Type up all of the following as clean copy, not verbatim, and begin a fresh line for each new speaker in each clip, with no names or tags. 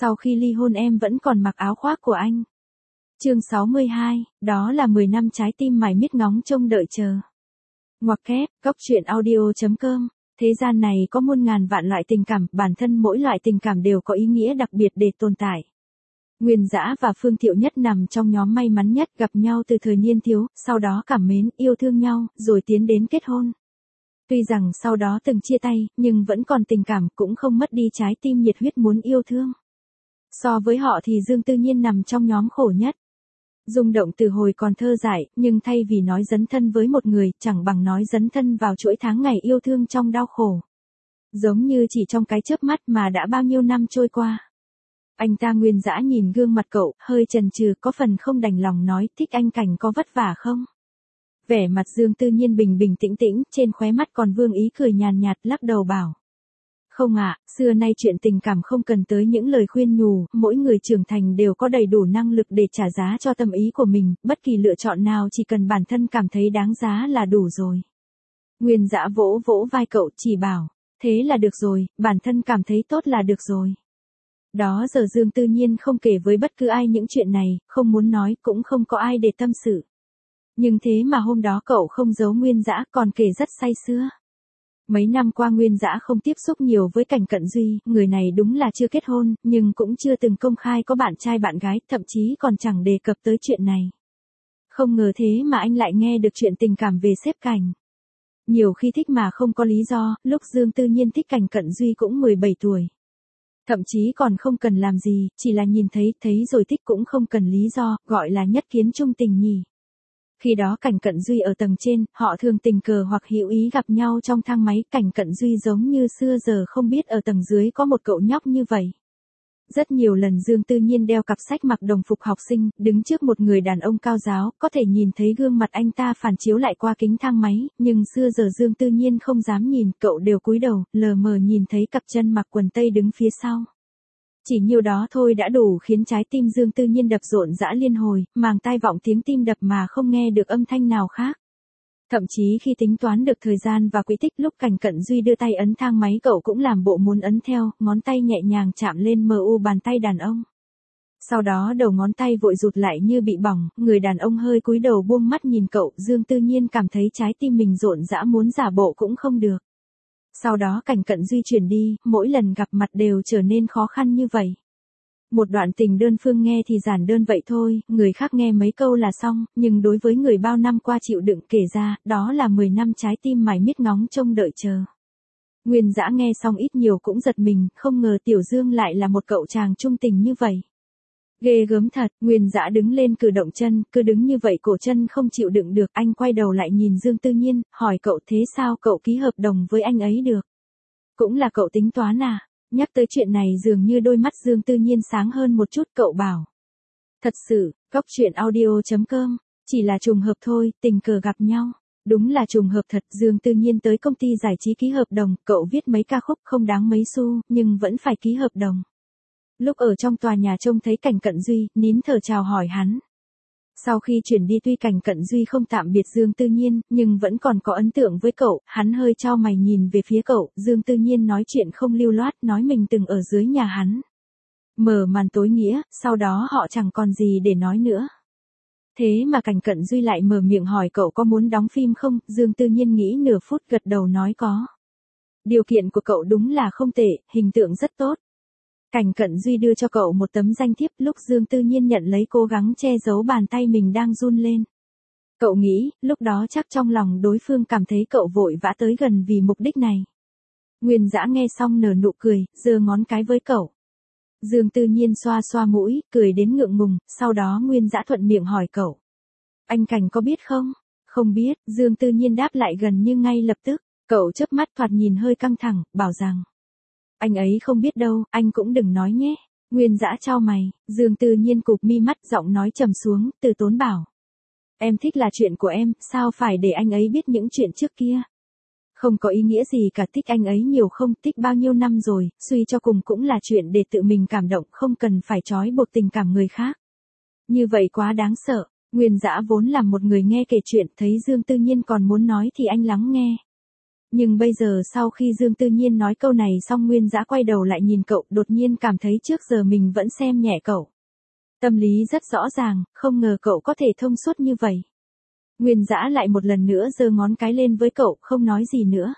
Sau khi ly hôn em vẫn còn mặc áo khoác của anh. Chương 62, đó là 10 năm trái tim mải miết ngóng trông đợi chờ. Ngoặc kép, góc truyện audio.com. Thế gian này có muôn ngàn vạn loại tình cảm, bản thân mỗi loại tình cảm đều có ý nghĩa đặc biệt để tồn tại. Nguyên Dã và Phương Thiệu Nhất nằm trong nhóm may mắn nhất, gặp nhau từ thời niên thiếu, sau đó cảm mến, yêu thương nhau, rồi tiến đến kết hôn. Tuy rằng sau đó từng chia tay, nhưng vẫn còn tình cảm, cũng không mất đi trái tim nhiệt huyết muốn yêu thương. So với họ thì Dương Tư Nhiên nằm trong nhóm khổ nhất. Rung động từ hồi còn thơ dại, nhưng thay vì nói dấn thân với một người, chẳng bằng nói dấn thân vào chuỗi tháng ngày yêu thương trong đau khổ. Giống như chỉ trong cái chớp mắt mà đã bao nhiêu năm trôi qua. Anh ta Nguyên Dã nhìn gương mặt cậu, hơi chần chừ, có phần không đành lòng nói, thích anh Cảnh có vất vả không? Vẻ mặt Dương Tư Nhiên bình bình tĩnh tĩnh, trên khóe mắt còn vương ý cười nhàn nhạt, lắc đầu bảo. Không ạ, xưa nay chuyện tình cảm không cần tới những lời khuyên nhủ, mỗi người trưởng thành đều có đầy đủ năng lực để trả giá cho tâm ý của mình, bất kỳ lựa chọn nào chỉ cần bản thân cảm thấy đáng giá là đủ rồi. Nguyên Dã vỗ vỗ vai cậu, chỉ bảo, thế là được rồi, bản thân cảm thấy tốt là được rồi. Đó giờ Dương Tư Nhiên không kể với bất cứ ai những chuyện này, không muốn nói, cũng không có ai để tâm sự. Nhưng thế mà hôm đó cậu không giấu Nguyên Dã, còn kể rất say sưa. Mấy năm qua Nguyên Dã không tiếp xúc nhiều với Cảnh Cận Duy, người này đúng là chưa kết hôn, nhưng cũng chưa từng công khai có bạn trai bạn gái, thậm chí còn chẳng đề cập tới chuyện này. Không ngờ thế mà anh lại nghe được chuyện tình cảm về sếp Cảnh. Nhiều khi thích mà không có lý do, lúc Dương Tư Nhiên thích Cảnh Cận Duy cũng 17 tuổi. Thậm chí còn không cần làm gì, chỉ là nhìn thấy rồi thích cũng không cần lý do, gọi là nhất kiến chung tình nhỉ. Khi đó Cảnh Cận Duy ở tầng trên, họ thường tình cờ hoặc hữu ý gặp nhau trong thang máy, Cảnh Cận Duy giống như xưa giờ không biết ở tầng dưới có một cậu nhóc như vậy. Rất nhiều lần Dương Tư Nhiên đeo cặp sách mặc đồng phục học sinh, đứng trước một người đàn ông cao giáo, có thể nhìn thấy gương mặt anh ta phản chiếu lại qua kính thang máy, nhưng xưa giờ Dương Tư Nhiên không dám nhìn, cậu đều cúi đầu, lờ mờ nhìn thấy cặp chân mặc quần tây đứng phía sau. Chỉ nhiêu đó thôi đã đủ khiến trái tim Dương Tư Nhiên đập rộn rã liên hồi, màng tai vọng tiếng tim đập mà không nghe được âm thanh nào khác. Thậm chí khi tính toán được thời gian và quỹ tích lúc Cảnh Cận Duy đưa tay ấn thang máy cậu cũng làm bộ muốn ấn theo, ngón tay nhẹ nhàng chạm lên mu bàn tay đàn ông. Sau đó đầu ngón tay vội rụt lại như bị bỏng, người đàn ông hơi cúi đầu buông mắt nhìn cậu, Dương Tư Nhiên cảm thấy trái tim mình rộn rã muốn giả bộ cũng không được. Sau đó Cảnh Cận Duy chuyển đi, mỗi lần gặp mặt đều trở nên khó khăn như vậy. Một đoạn tình đơn phương nghe thì giản đơn vậy thôi, người khác nghe mấy câu là xong, nhưng đối với người bao năm qua chịu đựng kể ra, đó là 10 năm trái tim mải miết ngóng trông đợi chờ. Nguyên Dã nghe xong ít nhiều cũng giật mình, không ngờ Tiểu Dương lại là một cậu chàng trung tình như vậy. Ghê gớm thật, Nguyên Dã đứng lên cử động chân, cứ đứng như vậy cổ chân không chịu đựng được, anh quay đầu lại nhìn Dương Tư Nhiên, hỏi cậu thế sao cậu ký hợp đồng với anh ấy được? Cũng là cậu tính toán à? Nhắc tới chuyện này dường như đôi mắt Dương Tư Nhiên sáng hơn một chút, cậu bảo. Thật sự, góc truyện audio.com, chỉ là trùng hợp thôi, tình cờ gặp nhau. Đúng là trùng hợp thật, Dương Tư Nhiên tới công ty giải trí ký hợp đồng, cậu viết mấy ca khúc không đáng mấy xu, nhưng vẫn phải ký hợp đồng. Lúc ở trong tòa nhà trông thấy Cảnh Cận Duy, nín thở chào hỏi hắn. Sau khi chuyển đi tuy Cảnh Cận Duy không tạm biệt Dương Tư Nhiên, nhưng vẫn còn có ấn tượng với cậu, hắn hơi chau mày nhìn về phía cậu, Dương Tư Nhiên nói chuyện không lưu loát, nói mình từng ở dưới nhà hắn. Mở màn tối nghĩa, sau đó họ chẳng còn gì để nói nữa. Thế mà Cảnh Cận Duy lại mở miệng hỏi cậu có muốn đóng phim không, Dương Tư Nhiên nghĩ nửa phút gật đầu nói có. Điều kiện của cậu đúng là không tệ, hình tượng rất tốt. Cảnh Cận Duy đưa cho cậu một tấm danh thiếp, lúc Dương Tư Nhiên nhận lấy cố gắng che giấu bàn tay mình đang run lên. Cậu nghĩ, lúc đó chắc trong lòng đối phương cảm thấy cậu vội vã tới gần vì mục đích này. Nguyên Dã nghe xong nở nụ cười, giơ ngón cái với cậu. Dương Tư Nhiên xoa xoa mũi, cười đến ngượng ngùng, sau đó Nguyên Dã thuận miệng hỏi cậu. Anh Cảnh có biết không? Không biết, Dương Tư Nhiên đáp lại gần như ngay lập tức, cậu chớp mắt thoạt nhìn hơi căng thẳng, bảo rằng. Anh ấy không biết đâu, anh cũng đừng nói nhé. Nguyên Dã chau mày, Dương Tư Nhiên cụp mi mắt, giọng nói trầm xuống, từ tốn bảo. Em thích là chuyện của em, sao phải để anh ấy biết những chuyện trước kia? Không có ý nghĩa gì cả, thích anh ấy nhiều không, thích bao nhiêu năm rồi, suy cho cùng cũng là chuyện để tự mình cảm động, không cần phải trói buộc tình cảm người khác. Như vậy quá đáng sợ. Nguyên Dã vốn là một người nghe kể chuyện, thấy Dương Tư Nhiên còn muốn nói thì anh lắng nghe. Nhưng bây giờ sau khi Dương Tư Nhiên nói câu này xong Nguyên Dã quay đầu lại nhìn cậu, đột nhiên cảm thấy trước giờ mình vẫn xem nhẹ cậu. Tâm lý rất rõ ràng, không ngờ cậu có thể thông suốt như vậy. Nguyên Dã lại một lần nữa giơ ngón cái lên với cậu, không nói gì nữa.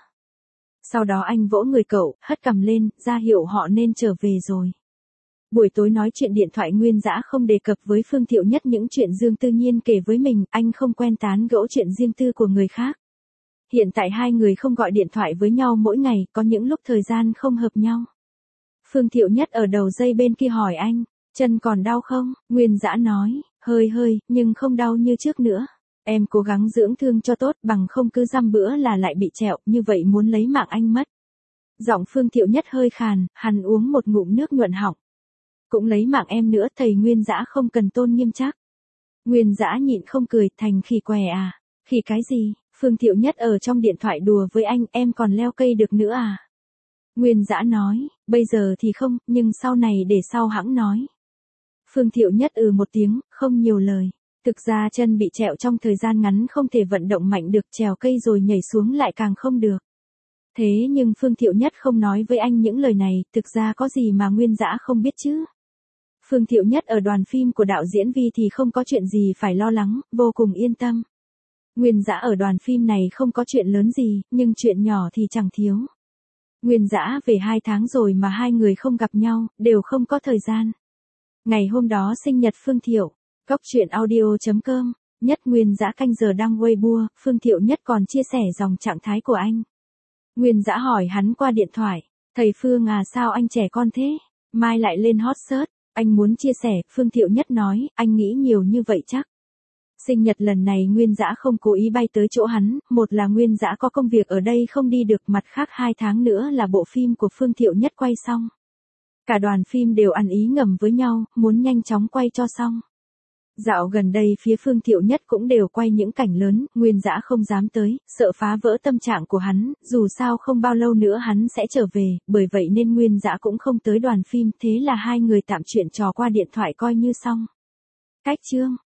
Sau đó anh vỗ người cậu, hất cằm lên, ra hiệu họ nên trở về rồi. Buổi tối nói chuyện điện thoại Nguyên Dã không đề cập với Phương Thiệu Nhất những chuyện Dương Tư Nhiên kể với mình, anh không quen tán gẫu chuyện riêng tư của người khác. Hiện tại hai người không gọi điện thoại với nhau mỗi ngày, có những lúc thời gian không hợp nhau. Phương Thiệu Nhất ở đầu dây bên kia hỏi anh, chân còn đau không? Nguyên Dã nói, hơi, nhưng không đau như trước nữa. Em cố gắng dưỡng thương cho tốt, bằng không cứ dăm bữa là lại bị trẹo, như vậy muốn lấy mạng anh mất. Giọng Phương Thiệu Nhất hơi khàn, hắn uống một ngụm nước nhuận họng. Cũng lấy mạng em nữa, thầy Nguyên Dã không cần tôn nghiêm chắc. Nguyên Dã nhịn không cười, thành khỉ què à? Khỉ cái gì? Phương Thiệu Nhất ở trong điện thoại đùa với anh, em còn leo cây được nữa à? Nguyên Dã nói, bây giờ thì không, nhưng sau này để sau hãng nói. Phương Thiệu Nhất một tiếng, không nhiều lời. Thực ra chân bị trẹo trong thời gian ngắn không thể vận động mạnh được, trèo cây rồi nhảy xuống lại càng không được. Thế nhưng Phương Thiệu Nhất không nói với anh những lời này, thực ra có gì mà Nguyên Dã không biết chứ. Phương Thiệu Nhất ở đoàn phim của đạo diễn Vi thì không có chuyện gì phải lo lắng, vô cùng yên tâm. Nguyên Dã ở đoàn phim này không có chuyện lớn gì, nhưng chuyện nhỏ thì chẳng thiếu. Nguyên Dã về 2 tháng rồi mà hai người không gặp nhau, đều không có thời gian. Ngày hôm đó sinh nhật Phương Thiệu, Cóc Truyện Audio.com, Nhất Nguyên Dã canh giờ đăng Weibo, Phương Thiệu Nhất còn chia sẻ dòng trạng thái của anh. Nguyên Dã hỏi hắn qua điện thoại, thầy Phương à, sao anh trẻ con thế, mai lại lên hot search, anh muốn chia sẻ. Phương Thiệu Nhất nói, anh nghĩ nhiều như vậy chắc. Sinh nhật lần này Nguyên Dã không cố ý bay tới chỗ hắn, một là Nguyên Dã có công việc ở đây không đi được, mặt khác 2 tháng nữa là bộ phim của Phương Thiệu Nhất quay xong. Cả đoàn phim đều ăn ý ngầm với nhau, muốn nhanh chóng quay cho xong. Dạo gần đây phía Phương Thiệu Nhất cũng đều quay những cảnh lớn, Nguyên Dã không dám tới, sợ phá vỡ tâm trạng của hắn, dù sao không bao lâu nữa hắn sẽ trở về, bởi vậy nên Nguyên Dã cũng không tới đoàn phim, thế là hai người tạm chuyện trò qua điện thoại coi như xong. Cách chương